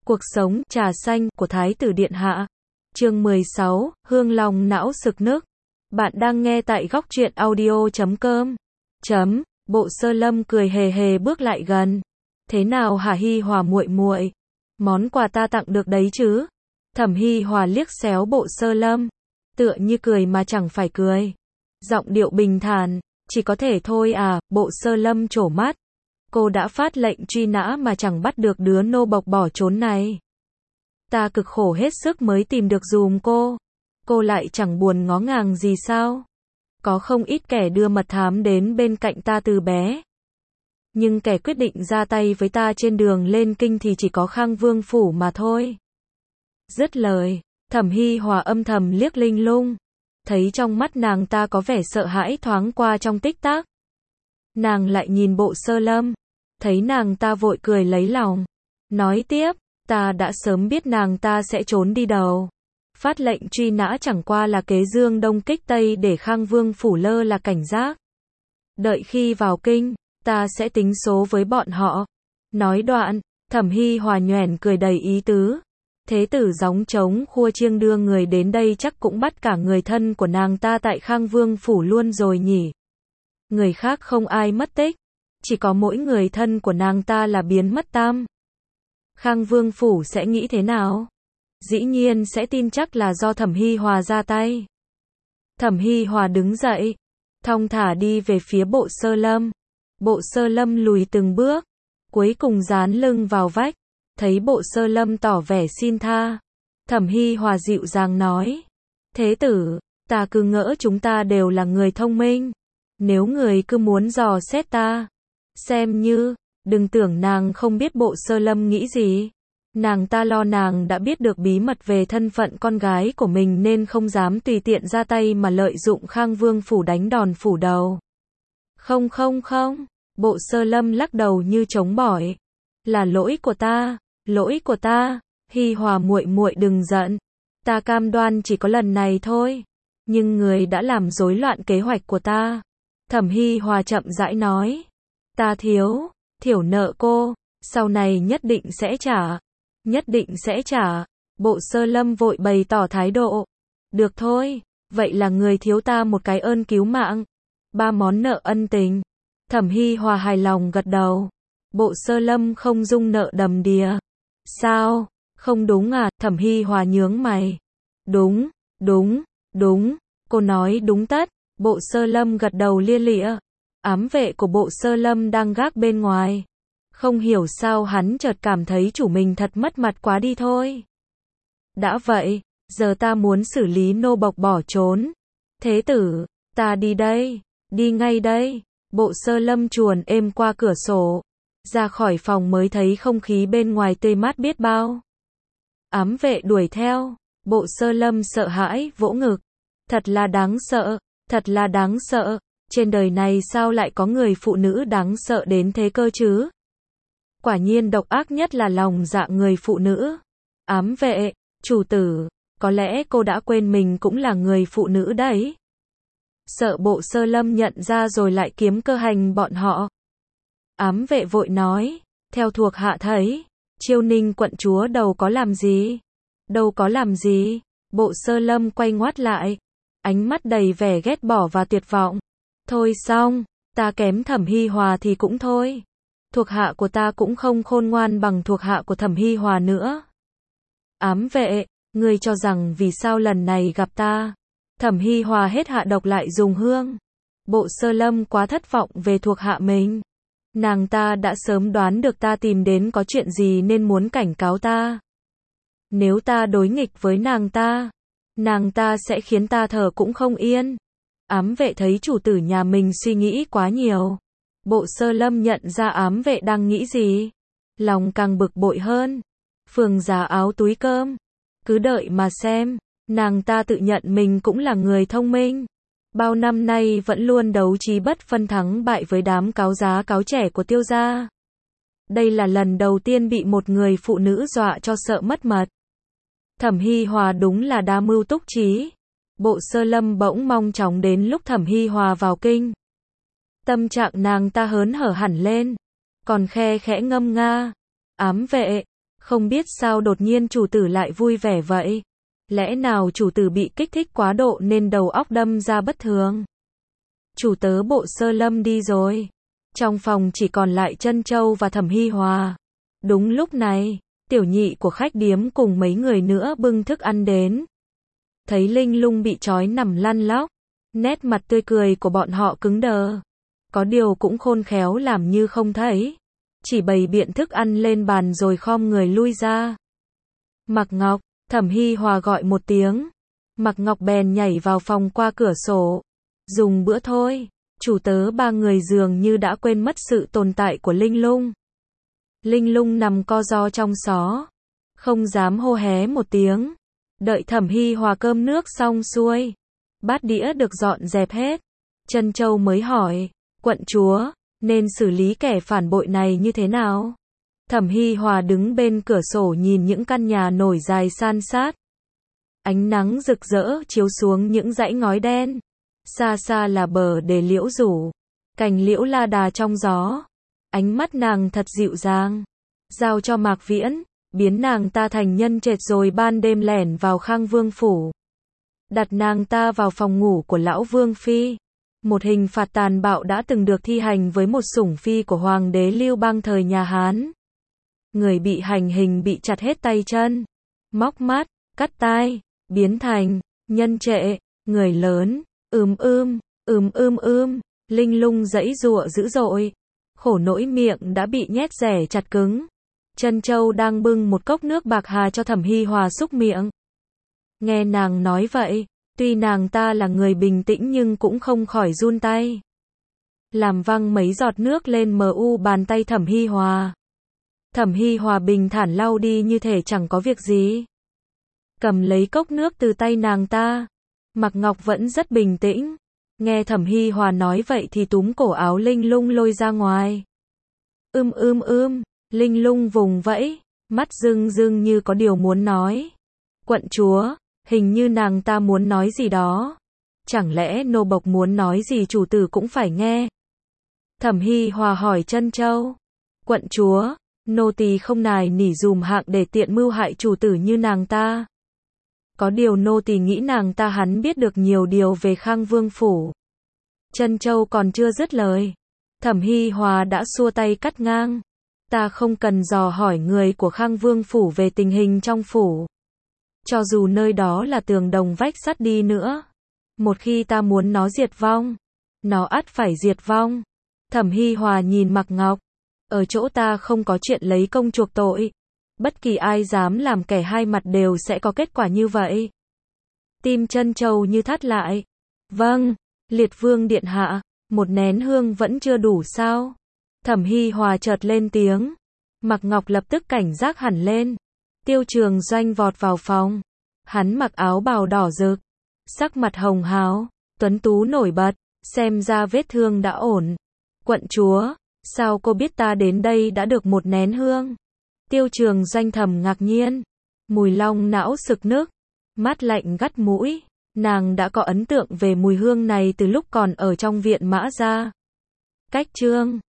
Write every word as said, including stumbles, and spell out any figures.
Cuộc sống, trà xanh, của Thái tử Điện Hạ. Chương mười sáu, Hương lòng não sực nức. Bạn đang nghe tại góc truyện audio chấm com. Chấm, Bộ Sơ Lâm cười hề hề bước lại gần. Thế nào hả Hi Hòa muội muội? Món quà ta tặng được đấy chứ? Thẩm Hi Hòa liếc xéo Bộ Sơ Lâm. Tựa như cười mà chẳng phải cười. Giọng điệu bình thản, chỉ có thể thôi à, Bộ Sơ Lâm trổ mắt. Cô đã phát lệnh truy nã mà chẳng bắt được đứa nô bộc bỏ trốn này. Ta cực khổ hết sức mới tìm được dùm cô. Cô lại chẳng buồn ngó ngàng gì sao? Có không ít kẻ đưa mật thám đến bên cạnh ta từ bé. Nhưng kẻ quyết định ra tay với ta trên đường lên kinh thì chỉ có Khang Vương Phủ mà thôi. Dứt lời, Thẩm Hi Hòa âm thầm liếc Linh Lung. Thấy trong mắt nàng ta có vẻ sợ hãi thoáng qua trong tích tắc. Nàng lại nhìn Bộ Sơ Lâm. Thấy nàng ta vội cười lấy lòng. Nói tiếp, ta đã sớm biết nàng ta sẽ trốn đi đâu. Phát lệnh truy nã chẳng qua là kế dương đông kích tây để Khang Vương Phủ lơ là cảnh giác. Đợi khi vào kinh, ta sẽ tính số với bọn họ. Nói đoạn, Thẩm Hi Hòa nhoẻn cười đầy ý tứ. Thế tử gióng trống khua chiêng đưa người đến đây chắc cũng bắt cả người thân của nàng ta tại Khang Vương Phủ luôn rồi nhỉ. Người khác không ai mất tích. Chỉ có mỗi người thân của nàng ta là biến mất tăm. Khang Vương Phủ sẽ nghĩ thế nào? Dĩ nhiên sẽ tin chắc là do Thẩm Hi Hòa ra tay. Thẩm Hi Hòa đứng dậy, thong thả đi về phía Bộ Sơ Lâm. Bộ Sơ Lâm lùi từng bước, cuối cùng dán lưng vào vách. Thấy Bộ Sơ Lâm tỏ vẻ xin tha, Thẩm Hi Hòa dịu dàng nói: Thế tử, ta cứ ngỡ chúng ta đều là người thông minh. Nếu người cứ muốn dò xét ta, xem như, đừng tưởng nàng không biết Bộ Sơ Lâm nghĩ gì. Nàng ta lo nàng đã biết được bí mật về thân phận con gái của mình nên không dám tùy tiện ra tay mà lợi dụng Khang Vương Phủ đánh đòn phủ đầu. Không không không, Bộ Sơ Lâm lắc đầu như chống bỏi. Là lỗi của ta, lỗi của ta, Hi Hòa muội muội đừng giận. Ta cam đoan chỉ có lần này thôi. Nhưng người đã làm rối loạn kế hoạch của ta. Thẩm Hi Hòa chậm rãi nói. Ta thiếu, thiểu nợ cô, sau này nhất định sẽ trả. Nhất định sẽ trả. Bộ Sơ Lâm vội bày tỏ thái độ. Được thôi, vậy là người thiếu ta một cái ơn cứu mạng. Ba món nợ ân tình. Thẩm Hi Hòa hài lòng gật đầu. Bộ Sơ Lâm không dung nợ đầm đìa. Sao? Không đúng à? Thẩm Hi Hòa nhướng mày. Đúng, đúng, đúng. Cô nói đúng tất. Bộ Sơ Lâm gật đầu lia lịa. Ám vệ của Bộ Sơ Lâm đang gác bên ngoài. Không hiểu sao hắn chợt cảm thấy chủ mình thật mất mặt quá đi thôi. Đã vậy, giờ ta muốn xử lý nô bộc bỏ trốn. Thế tử, ta đi đây, đi ngay đây. Bộ Sơ Lâm chuồn êm qua cửa sổ. Ra khỏi phòng mới thấy không khí bên ngoài tươi mát biết bao. Ám vệ đuổi theo. Bộ Sơ Lâm sợ hãi vỗ ngực. Thật là đáng sợ, thật là đáng sợ. Trên đời này sao lại có người phụ nữ đáng sợ đến thế cơ chứ? Quả nhiên độc ác nhất là lòng dạ người phụ nữ. Ám vệ, chủ tử, có lẽ cô đã quên mình cũng là người phụ nữ đấy. Sợ Bộ Sơ Lâm nhận ra rồi lại kiếm cơ hành bọn họ. Ám vệ vội nói, theo thuộc hạ thấy, Chiêu Ninh quận chúa đâu có làm gì. Đâu có làm gì. Bộ Sơ Lâm quay ngoắt lại. Ánh mắt đầy vẻ ghét bỏ và tuyệt vọng. Thôi xong, ta kém Thẩm Hi Hòa thì cũng thôi. Thuộc hạ của ta cũng không khôn ngoan bằng thuộc hạ của Thẩm Hi Hòa nữa. Ám vệ, ngươi cho rằng vì sao lần này gặp ta, Thẩm Hi Hòa hết hạ độc lại dùng hương. Bộ Sơ Lâm quá thất vọng về thuộc hạ mình. Nàng ta đã sớm đoán được ta tìm đến có chuyện gì nên muốn cảnh cáo ta. Nếu ta đối nghịch với nàng ta, nàng ta sẽ khiến ta thở cũng không yên. Ám vệ thấy chủ tử nhà mình suy nghĩ quá nhiều. Bộ Sơ Lâm nhận ra ám vệ đang nghĩ gì. Lòng càng bực bội hơn. Phường giá áo túi cơm. Cứ đợi mà xem. Nàng ta tự nhận mình cũng là người thông minh. Bao năm nay vẫn luôn đấu trí bất phân thắng bại với đám cáo giá cáo trẻ của Tiêu gia. Đây là lần đầu tiên bị một người phụ nữ dọa cho sợ mất mật. Thẩm Hi Hòa đúng là đa mưu túc trí. Bộ Sơ Lâm bỗng mong chóng đến lúc Thẩm Hi Hòa vào kinh. Tâm trạng nàng ta hớn hở hẳn lên. Còn khe khẽ ngâm nga. Ám vệ, Không biết sao đột nhiên chủ tử lại vui vẻ vậy. Lẽ nào chủ tử bị kích thích quá độ nên đầu óc đâm ra bất thường? Chủ tớ Bộ Sơ Lâm đi rồi. Trong phòng chỉ còn lại Trân Châu và Thẩm Hi Hòa. Đúng lúc này, tiểu nhị của khách điếm cùng mấy người nữa bưng thức ăn đến. Thấy Linh Lung bị trói nằm lăn lóc, nét mặt tươi cười của bọn họ cứng đờ. Có điều cũng khôn khéo làm như không thấy. Chỉ bày biện thức ăn lên bàn rồi khom người lui ra. Mạc Ngọc, Thẩm Hi Hòa gọi một tiếng. Mạc Ngọc bèn nhảy vào phòng qua cửa sổ. Dùng bữa thôi. Chủ tớ ba người dường như đã quên mất sự tồn tại của Linh Lung. Linh Lung nằm co ro trong xó, không dám hô hé một tiếng. Đợi Thẩm Hi Hòa cơm nước xong xuôi, bát đĩa được dọn dẹp hết, Trân Châu mới hỏi, quận chúa, nên xử lý kẻ phản bội này như thế nào? Thẩm Hi Hòa đứng bên cửa sổ nhìn những căn nhà nổi dài san sát. Ánh nắng rực rỡ chiếu xuống những dãy ngói đen. Xa xa là bờ đề liễu rủ, cành liễu la đà trong gió. Ánh mắt nàng thật dịu dàng. Giao cho Mạc Viễn, biến nàng ta thành nhân trệt rồi ban đêm lẻn vào Khang Vương phủ. Đặt nàng ta vào phòng ngủ của lão Vương Phi. Một hình phạt tàn bạo đã từng được thi hành với một sủng phi của Hoàng đế Lưu Bang thời nhà Hán. Người bị hành hình bị chặt hết tay chân, móc mắt, cắt tai, biến thành nhân trệ, người lớn. Ừm ưm, ừm ưm ưm, Linh Lung giãy giụa dữ dội, khổ nỗi miệng đã bị nhét rẻ chặt cứng. Trân Châu đang bưng một cốc nước bạc hà cho Thẩm Hi Hòa xúc miệng. Nghe nàng nói vậy, tuy nàng ta là người bình tĩnh nhưng cũng không khỏi run tay. Làm văng mấy giọt nước lên mờ u bàn tay Thẩm Hi Hòa. Thẩm Hi Hòa bình thản lau đi như thể chẳng có việc gì. Cầm lấy cốc nước từ tay nàng ta. Mạc Ngọc vẫn rất bình tĩnh. Nghe Thẩm Hi Hòa nói vậy thì túm cổ áo Linh Lung lôi ra ngoài. Ưm ưm ưm, Linh Lung vùng vẫy, mắt rưng rưng như có điều muốn nói. Quận chúa, hình như nàng ta muốn nói gì đó. Chẳng lẽ nô bộc muốn nói gì chủ tử cũng phải nghe? Thẩm Hi Hòa hỏi Trân Châu. Quận chúa, nô tỳ không nài nỉ dùm hạng để tiện mưu hại chủ tử như nàng ta. Có điều nô tỳ nghĩ nàng ta hắn biết được nhiều điều về Khang Vương phủ. Trân Châu còn chưa dứt lời, Thẩm Hi Hòa đã xua tay cắt ngang. Ta không cần dò hỏi người của Khang Vương phủ về tình hình trong phủ. Cho dù nơi đó là tường đồng vách sắt đi nữa, một khi ta muốn nó diệt vong, nó ắt phải diệt vong. Thẩm Hi Hòa nhìn Mạc Ngọc, ở chỗ ta không có chuyện lấy công chuộc tội. Bất kỳ ai dám làm kẻ hai mặt đều sẽ có kết quả như vậy. Tim Trân Châu như thắt lại. Vâng, Liệt Vương điện hạ, một nén hương vẫn chưa đủ sao? Thẩm Hi Hòa chợt lên tiếng. Mạc Ngọc lập tức cảnh giác hẳn lên. Tiêu Trường Doanh vọt vào phòng. Hắn mặc áo bào đỏ rực, sắc mặt hồng hào, tuấn tú nổi bật, xem ra vết thương đã ổn. Quận chúa, sao cô biết ta đến đây đã được một nén hương? Tiêu Trường Doanh thầm ngạc nhiên. Mùi long não sực nức, mát lạnh gắt mũi. Nàng đã có ấn tượng về mùi hương này từ lúc còn ở trong viện Mã gia. Cách chương